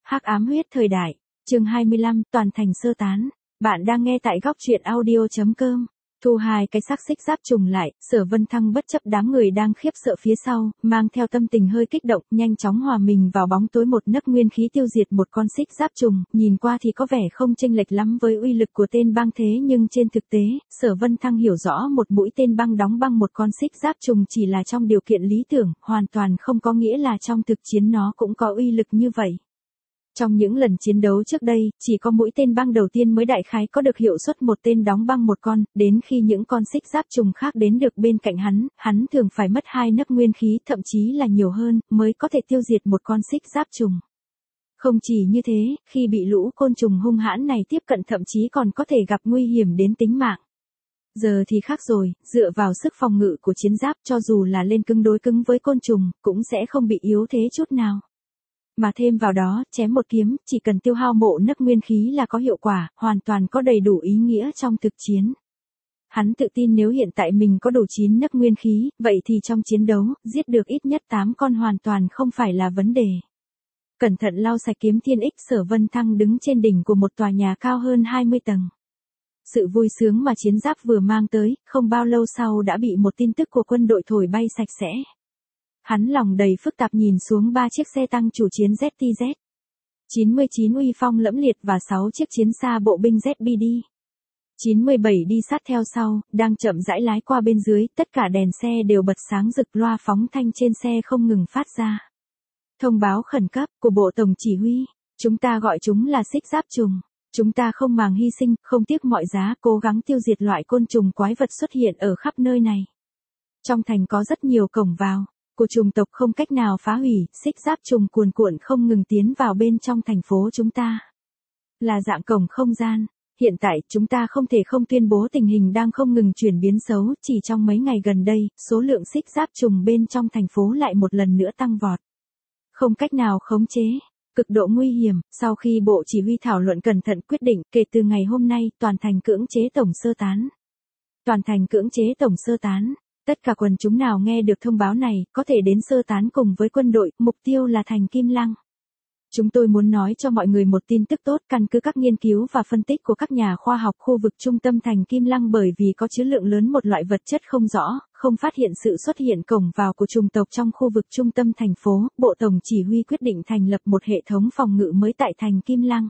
Hắc ám huyết thời đại, chương 25, toàn thành sơ tán. Bạn đang nghe tại góc truyện audio.com. Thu hai cái xác xích giáp trùng lại, Sở Vân Thăng bất chấp đám người đang khiếp sợ phía sau, mang theo tâm tình hơi kích động, nhanh chóng hòa mình vào bóng tối một nấc nguyên khí tiêu diệt một con xích giáp trùng, nhìn qua thì có vẻ không chênh lệch lắm với uy lực của tên băng thế nhưng trên thực tế, Sở Vân Thăng hiểu rõ một mũi tên băng đóng băng một con xích giáp trùng chỉ là trong điều kiện lý tưởng, hoàn toàn không có nghĩa là trong thực chiến nó cũng có uy lực như vậy. Trong những lần chiến đấu trước đây, chỉ có mũi tên băng đầu tiên mới đại khái có được hiệu suất một tên đóng băng một con, đến khi những con xích giáp trùng khác đến được bên cạnh hắn thường phải mất 2 nấc nguyên khí thậm chí là nhiều hơn, mới có thể tiêu diệt một con xích giáp trùng. Không chỉ như thế, khi bị lũ côn trùng hung hãn này tiếp cận thậm chí còn có thể gặp nguy hiểm đến tính mạng. Giờ thì khác rồi, dựa vào sức phòng ngự của chiến giáp cho dù là lên cứng đối cứng với côn trùng, cũng sẽ không bị yếu thế chút nào. Mà thêm vào đó, chém một kiếm, chỉ cần tiêu hao mộ nấc nguyên khí là có hiệu quả, hoàn toàn có đầy đủ ý nghĩa trong thực chiến. Hắn tự tin nếu hiện tại mình có đủ 9 nấc nguyên khí, vậy thì trong chiến đấu, giết được ít nhất 8 con hoàn toàn không phải là vấn đề. Cẩn thận lau sạch kiếm thiên ích, Sở Vân Thăng đứng trên đỉnh của một tòa nhà cao hơn 20 tầng. Sự vui sướng mà chiến giáp vừa mang tới, không bao lâu sau đã bị một tin tức của quân đội thổi bay sạch sẽ. Hắn lòng đầy phức tạp nhìn xuống 3 chiếc xe tăng chủ chiến ZTZ. 99 uy phong lẫm liệt và 6 chiếc chiến xa bộ binh ZBD. 97 đi sát theo sau, đang chậm rãi lái qua bên dưới, tất cả đèn xe đều bật sáng rực, loa phóng thanh trên xe không ngừng phát ra. Thông báo khẩn cấp của Bộ Tổng Chỉ huy, chúng ta gọi chúng là xích giáp trùng. Chúng ta không màng hy sinh, không tiếc mọi giá, cố gắng tiêu diệt loại côn trùng quái vật xuất hiện ở khắp nơi này. Trong thành có rất nhiều cổng vào của trùng tộc không cách nào phá hủy, xích giáp trùng cuồn cuộn không ngừng tiến vào bên trong thành phố chúng ta. Là dạng cổng không gian. Hiện tại, chúng ta không thể không tuyên bố tình hình đang không ngừng chuyển biến xấu, chỉ trong mấy ngày gần đây, số lượng xích giáp trùng bên trong thành phố lại một lần nữa tăng vọt. Không cách nào khống chế. Cực độ nguy hiểm, sau khi Bộ Chỉ huy thảo luận cẩn thận quyết định, kể từ ngày hôm nay, toàn thành cưỡng chế tổng sơ tán. Toàn thành cưỡng chế tổng sơ tán. Tất cả quần chúng nào nghe được thông báo này, có thể đến sơ tán cùng với quân đội, mục tiêu là thành Kim Lăng. Chúng tôi muốn nói cho mọi người một tin tức tốt, căn cứ các nghiên cứu và phân tích của các nhà khoa học khu vực trung tâm thành Kim Lăng, bởi vì có chứa lượng lớn một loại vật chất không rõ, không phát hiện sự xuất hiện cổng vào của chủng tộc trong khu vực trung tâm thành phố, Bộ Tổng Chỉ huy quyết định thành lập một hệ thống phòng ngự mới tại thành Kim Lăng.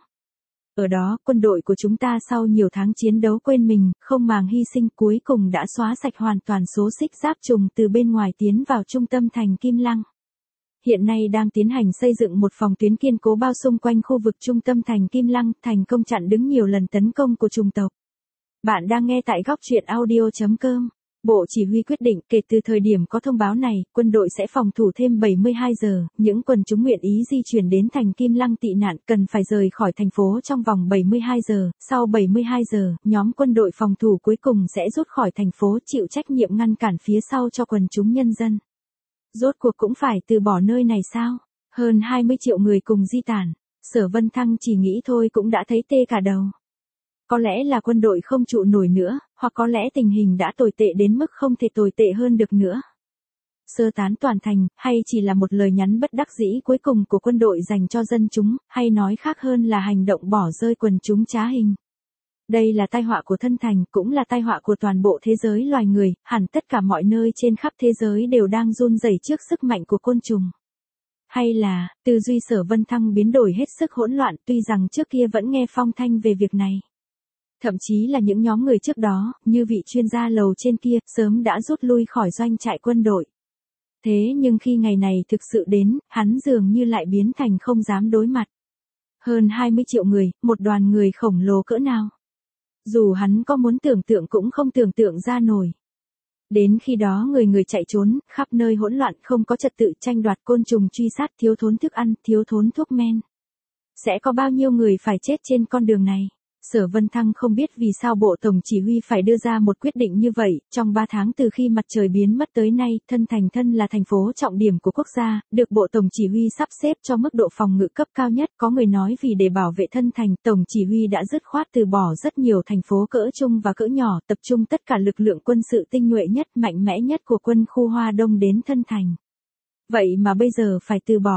Ở đó, quân đội của chúng ta sau nhiều tháng chiến đấu quên mình, không màng hy sinh, cuối cùng đã xóa sạch hoàn toàn số xích giáp trùng từ bên ngoài tiến vào trung tâm thành Kim Lăng. Hiện nay đang tiến hành xây dựng một phòng tuyến kiên cố bao xung quanh khu vực trung tâm thành Kim Lăng, thành công chặn đứng nhiều lần tấn công của chủng tộc. Bạn đang nghe tại góc truyện audio.com. Bộ Chỉ huy quyết định, kể từ thời điểm có thông báo này, quân đội sẽ phòng thủ thêm 72 giờ, những quần chúng nguyện ý di chuyển đến thành Kim Lăng tị nạn cần phải rời khỏi thành phố trong vòng 72 giờ, sau 72 giờ, nhóm quân đội phòng thủ cuối cùng sẽ rút khỏi thành phố, chịu trách nhiệm ngăn cản phía sau cho quần chúng nhân dân. Rốt cuộc cũng phải từ bỏ nơi này sao? Hơn 20 triệu người cùng di tản, Sở Vân Thăng chỉ nghĩ thôi cũng đã thấy tê cả đầu. Có lẽ là quân đội không trụ nổi nữa, hoặc có lẽ tình hình đã tồi tệ đến mức không thể tồi tệ hơn được nữa. Sơ tán toàn thành, hay chỉ là một lời nhắn bất đắc dĩ cuối cùng của quân đội dành cho dân chúng, hay nói khác hơn là hành động bỏ rơi quần chúng trá hình. Đây là tai họa của thân thành, cũng là tai họa của toàn bộ thế giới loài người, hẳn tất cả mọi nơi trên khắp thế giới đều đang run rẩy trước sức mạnh của côn trùng. Hay là, tư duy Sở Vân Thăng biến đổi hết sức hỗn loạn, tuy rằng trước kia vẫn nghe phong thanh về việc này. Thậm chí là những nhóm người trước đó, như vị chuyên gia lầu trên kia, sớm đã rút lui khỏi doanh trại quân đội. Thế nhưng khi ngày này thực sự đến, hắn dường như lại biến thành không dám đối mặt. Hơn 20 triệu người, một đoàn người khổng lồ cỡ nào. Dù hắn có muốn tưởng tượng cũng không tưởng tượng ra nổi. Đến khi đó người chạy trốn, khắp nơi hỗn loạn, không có trật tự, tranh đoạt côn trùng truy sát, thiếu thốn thức ăn, thiếu thốn thuốc men. Sẽ có bao nhiêu người phải chết trên con đường này? Sở Vân Thăng không biết vì sao Bộ Tổng Chỉ huy phải đưa ra một quyết định như vậy, trong 3 tháng từ khi mặt trời biến mất tới nay, thân là thành phố trọng điểm của quốc gia, được Bộ Tổng Chỉ huy sắp xếp cho mức độ phòng ngự cấp cao nhất, có người nói vì để bảo vệ thân thành, Tổng Chỉ huy đã dứt khoát từ bỏ rất nhiều thành phố cỡ trung và cỡ nhỏ, tập trung tất cả lực lượng quân sự tinh nhuệ nhất, mạnh mẽ nhất của quân khu Hoa Đông đến thân thành. Vậy mà bây giờ phải từ bỏ.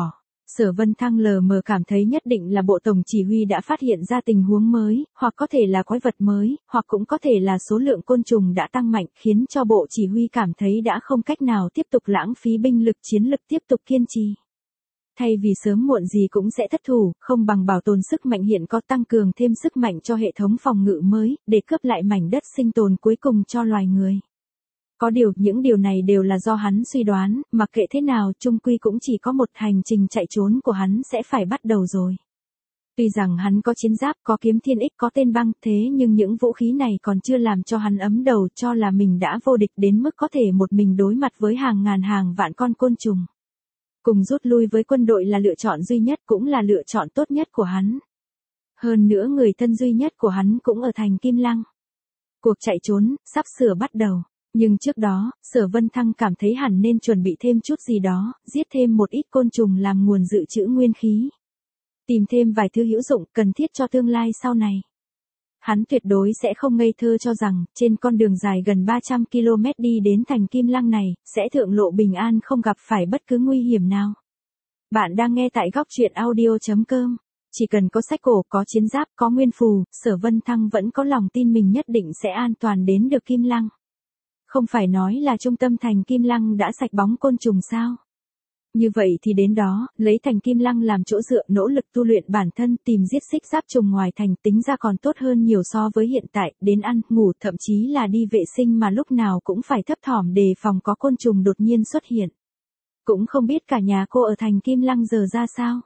Sở Vân Thăng lờ mờ cảm thấy nhất định là bộ tổng chỉ huy đã phát hiện ra tình huống mới, hoặc có thể là quái vật mới, hoặc cũng có thể là số lượng côn trùng đã tăng mạnh khiến cho bộ chỉ huy cảm thấy đã không cách nào tiếp tục lãng phí binh lực chiến lực tiếp tục kiên trì. Thay vì sớm muộn gì cũng sẽ thất thủ, không bằng bảo tồn sức mạnh hiện có tăng cường thêm sức mạnh cho hệ thống phòng ngự mới, để cướp lại mảnh đất sinh tồn cuối cùng cho loài người. Có điều, những điều này đều là do hắn suy đoán, mặc kệ thế nào chung quy cũng chỉ có một hành trình chạy trốn của hắn sẽ phải bắt đầu rồi. Tuy rằng hắn có chiến giáp, có kiếm thiên ích, có tên băng, thế nhưng những vũ khí này còn chưa làm cho hắn ấm đầu cho là mình đã vô địch đến mức có thể một mình đối mặt với hàng ngàn hàng vạn con côn trùng. Cùng rút lui với quân đội là lựa chọn duy nhất cũng là lựa chọn tốt nhất của hắn. Hơn nữa người thân duy nhất của hắn cũng ở thành Kim Lăng. Cuộc chạy trốn, sắp sửa bắt đầu. Nhưng trước đó, Sở Vân Thăng cảm thấy hẳn nên chuẩn bị thêm chút gì đó, giết thêm một ít côn trùng làm nguồn dự trữ nguyên khí. Tìm thêm vài thứ hữu dụng cần thiết cho tương lai sau này. Hắn tuyệt đối sẽ không ngây thơ cho rằng, trên con đường dài gần 300 km đi đến thành Kim Lăng này, sẽ thượng lộ bình an không gặp phải bất cứ nguy hiểm nào. Bạn đang nghe tại góc truyện audio.com. Chỉ cần có sách cổ, có chiến giáp, có nguyên phù, Sở Vân Thăng vẫn có lòng tin mình nhất định sẽ an toàn đến được Kim Lăng. Không phải nói là trung tâm thành Kim Lăng đã sạch bóng côn trùng sao? Như vậy thì đến đó, lấy thành Kim Lăng làm chỗ dựa, nỗ lực tu luyện bản thân, tìm giết xích giáp trùng ngoài thành, tính ra còn tốt hơn nhiều so với hiện tại, đến ăn, ngủ, thậm chí là đi vệ sinh mà lúc nào cũng phải thấp thỏm đề phòng có côn trùng đột nhiên xuất hiện. Cũng không biết cả nhà cô ở thành Kim Lăng giờ ra sao.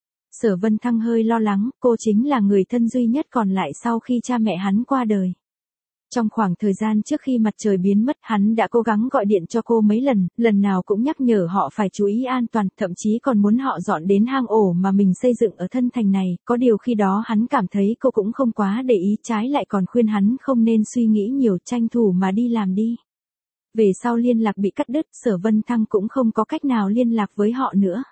Sở Vân Thăng hơi lo lắng, cô chính là người thân duy nhất còn lại sau khi cha mẹ hắn qua đời. Trong khoảng thời gian trước khi mặt trời biến mất, hắn đã cố gắng gọi điện cho cô mấy lần, lần nào cũng nhắc nhở họ phải chú ý an toàn, thậm chí còn muốn họ dọn đến hang ổ mà mình xây dựng ở thân thành này, có điều khi đó hắn cảm thấy cô cũng không quá để ý, trái lại còn khuyên hắn không nên suy nghĩ nhiều, tranh thủ mà đi làm đi. Về sau liên lạc bị cắt đứt, Sở Vân Thăng cũng không có cách nào liên lạc với họ nữa.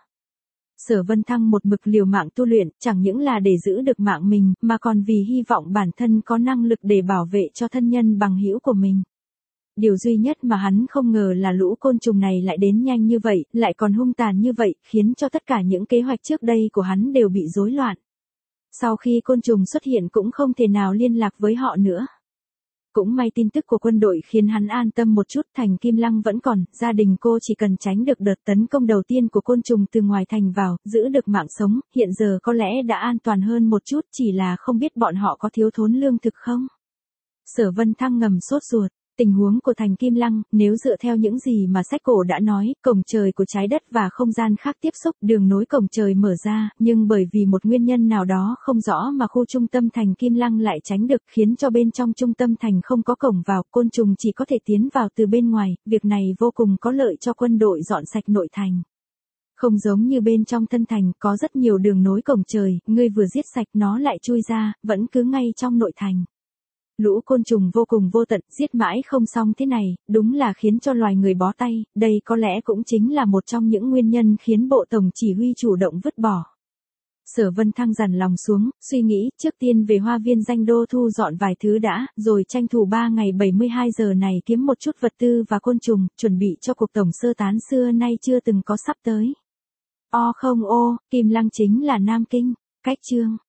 Sở Vân Thăng một mực liều mạng tu luyện, chẳng những là để giữ được mạng mình, mà còn vì hy vọng bản thân có năng lực để bảo vệ cho thân nhân bằng hữu của mình. Điều duy nhất mà hắn không ngờ là lũ côn trùng này lại đến nhanh như vậy, lại còn hung tàn như vậy, khiến cho tất cả những kế hoạch trước đây của hắn đều bị rối loạn. Sau khi côn trùng xuất hiện cũng không thể nào liên lạc với họ nữa. Cũng may tin tức của quân đội khiến hắn an tâm một chút, thành Kim Lăng vẫn còn, gia đình cô chỉ cần tránh được đợt tấn công đầu tiên của côn trùng từ ngoài thành vào, giữ được mạng sống, hiện giờ có lẽ đã an toàn hơn một chút, chỉ là không biết bọn họ có thiếu thốn lương thực không. Sở Vân Thăng ngầm sốt ruột. Tình huống của thành Kim Lăng, nếu dựa theo những gì mà sách cổ đã nói, cổng trời của trái đất và không gian khác tiếp xúc, đường nối cổng trời mở ra, nhưng bởi vì một nguyên nhân nào đó không rõ mà khu trung tâm thành Kim Lăng lại tránh được, khiến cho bên trong trung tâm thành không có cổng vào, côn trùng chỉ có thể tiến vào từ bên ngoài, việc này vô cùng có lợi cho quân đội dọn sạch nội thành. Không giống như bên trong thân thành, có rất nhiều đường nối cổng trời, ngươi vừa giết sạch nó lại chui ra, vẫn cứ ngay trong nội thành. Lũ côn trùng vô cùng vô tận, giết mãi không xong thế này, đúng là khiến cho loài người bó tay, đây có lẽ cũng chính là một trong những nguyên nhân khiến bộ tổng chỉ huy chủ động vứt bỏ. Sở Vân Thăng dằn lòng xuống, suy nghĩ, trước tiên về hoa viên Danh Đô thu dọn vài thứ đã, rồi tranh thủ 3 ngày 72 giờ này kiếm một chút vật tư và côn trùng, chuẩn bị cho cuộc tổng sơ tán xưa nay chưa từng có sắp tới. Kim Lăng chính là Nam Kinh, cách chương.